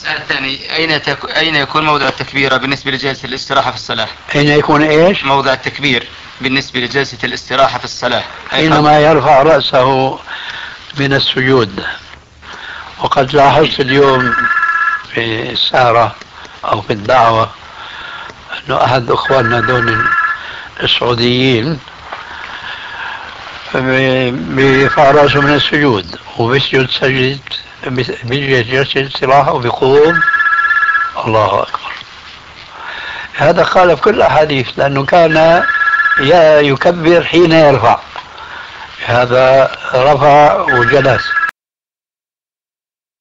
السؤال الثاني، أين يكون موضع التكبير بالنسبة لجلسة الاستراحة في الصلاة؟ أين يكون إيش؟ موضع التكبير بالنسبة لجلسة الاستراحة في الصلاة. حينما يرفع رأسه من السجود. وقد لاحظت اليوم في السهرة أو في الدعوة أنه أحد أخواننا دون السعوديين بيرفع رأسه من السجود وبيسجد سجد، بيجي جلسة استراحة وبيقوم الله أكبر. هذا خالف كل الأحاديث، لأنه كان يكبر حين يرفع، هذا رفع وجلس.